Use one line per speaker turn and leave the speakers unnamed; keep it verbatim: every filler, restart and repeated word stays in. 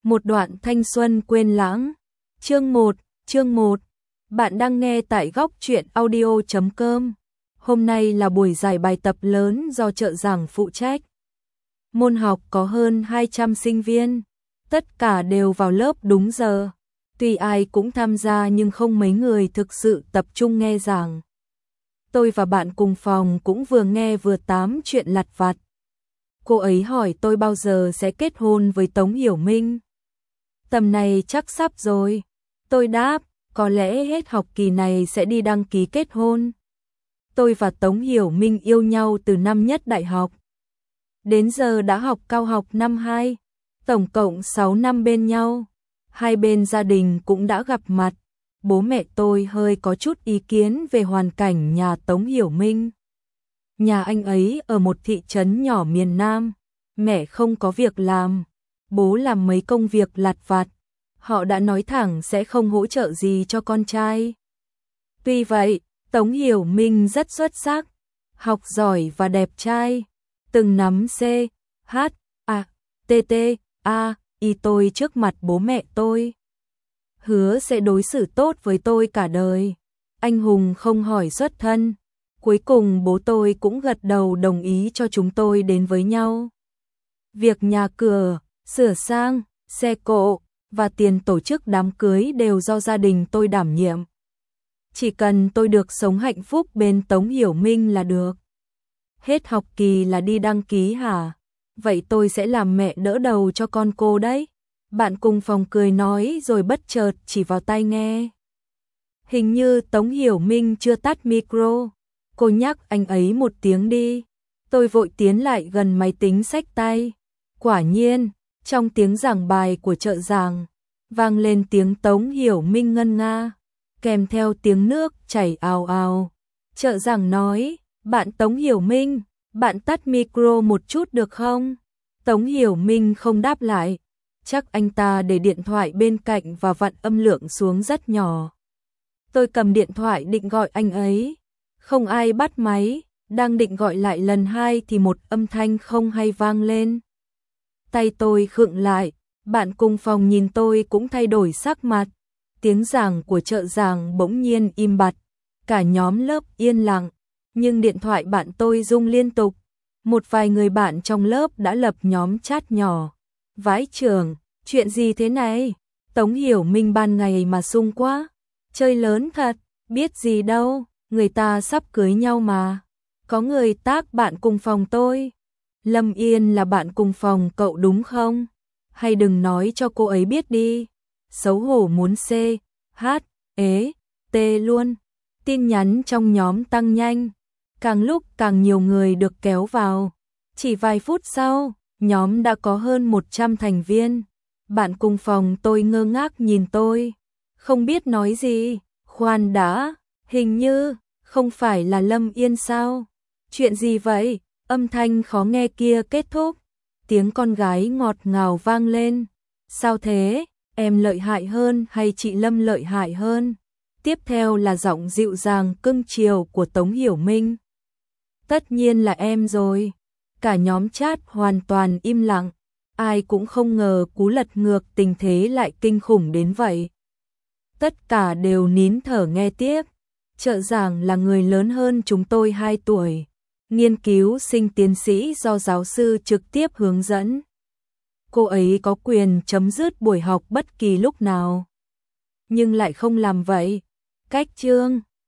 Một đoạn thanh xuân quên lãng. Chương một, chương một. Bạn đang nghe tại góc truyện audio chấm com. Hôm nay là buổi giải bài tập lớn do trợ giảng phụ trách. Môn học có hơn hai trăm sinh viên, tất cả đều vào lớp đúng giờ. Tuy ai cũng tham gia nhưng không mấy người thực sự tập trung nghe giảng. Tôi và bạn cùng phòng cũng vừa nghe vừa tám chuyện lặt vặt. Cô ấy hỏi tôi bao giờ sẽ kết hôn với Tống Hiểu Minh. Tầm này chắc sắp rồi. Tôi đáp, có lẽ hết học kỳ này sẽ đi đăng ký kết hôn. Tôi và Tống Hiểu Minh yêu nhau từ năm nhất đại học. Đến giờ đã học cao học năm hai, tổng cộng sáu năm bên nhau. Hai bên gia đình cũng đã gặp mặt. Bố mẹ tôi hơi có chút ý kiến về hoàn cảnh nhà Tống Hiểu Minh. Nhà anh ấy ở một thị trấn nhỏ miền Nam, mẹ không có việc làm, bố làm mấy công việc lặt vặt. Họ đã nói thẳng sẽ không hỗ trợ gì cho con trai. Tuy vậy, Tống Hiểu Minh rất xuất sắc, học giỏi và đẹp trai, từng nắm C, H, A, T, T, A, Y tôi trước mặt bố mẹ tôi. Hứa sẽ đối xử tốt với tôi cả đời. Anh hùng không hỏi xuất thân. Cuối cùng bố tôi cũng gật đầu đồng ý cho chúng tôi đến với nhau. Việc nhà cửa, sửa sang, xe cộ và tiền tổ chức đám cưới đều do gia đình tôi đảm nhiệm. Chỉ cần tôi được sống hạnh phúc bên Tống Hiểu Minh là được. Hết học kỳ là đi đăng ký hả? Vậy tôi sẽ làm mẹ đỡ đầu cho con cô đấy. Bạn cùng phòng cười nói rồi bất chợt chỉ vào tai nghe. Hình như Tống Hiểu Minh chưa tắt micro. Cô nhắc anh ấy một tiếng đi. Tôi vội tiến lại gần máy tính xách tay. Quả nhiên, trong tiếng giảng bài của trợ giảng, vang lên tiếng Tống Hiểu Minh ngân nga, kèm theo tiếng nước chảy ào ào. Trợ giảng nói, bạn Tống Hiểu Minh, bạn tắt micro một chút được không? Tống Hiểu Minh không đáp lại. Chắc anh ta để điện thoại bên cạnh và vặn âm lượng xuống rất nhỏ. Tôi cầm điện thoại định gọi anh ấy. Không ai bắt máy, đang định gọi lại lần hai thì một âm thanh không hay vang lên. Tay tôi khựng lại, bạn cùng phòng nhìn tôi cũng thay đổi sắc mặt. Tiếng giảng của trợ giảng bỗng nhiên im bặt, cả nhóm lớp yên lặng, nhưng điện thoại bạn tôi rung liên tục. Một vài người bạn trong lớp đã lập nhóm chat nhỏ. Vãi chưởng, chuyện gì thế này? Tống Hiểu Minh ban ngày mà sung quá, chơi lớn thật, biết gì đâu. Người ta sắp cưới nhau mà. Có người tác bạn cùng phòng tôi. Lâm Yên là bạn cùng phòng cậu đúng không? Hay đừng nói cho cô ấy biết đi. Xấu hổ muốn C, H, ế, T luôn. Tin nhắn trong nhóm tăng nhanh. Càng lúc càng nhiều người được kéo vào. Chỉ vài phút sau, nhóm đã có hơn một trăm thành viên. Bạn cùng phòng tôi ngơ ngác nhìn tôi. Không biết nói gì. Khoan đã. Hình như, không phải là Lâm Yên sao? Chuyện gì vậy? Âm thanh khó nghe kia kết thúc. Tiếng con gái ngọt ngào vang lên. Sao thế? Em lợi hại hơn hay chị Lâm lợi hại hơn? Tiếp theo là giọng dịu dàng cưng chiều của Tống Hiểu Minh. Tất nhiên là em rồi. Cả nhóm chat hoàn toàn im lặng. Ai cũng không ngờ cú lật ngược tình thế lại kinh khủng đến vậy. Tất cả đều nín thở nghe tiếp. Trợ giảng là người lớn hơn chúng tôi hai tuổi, nghiên cứu sinh tiến sĩ do giáo sư trực tiếp hướng dẫn. Cô ấy có quyền chấm dứt buổi học bất kỳ lúc nào, nhưng lại không làm vậy. Cách chương,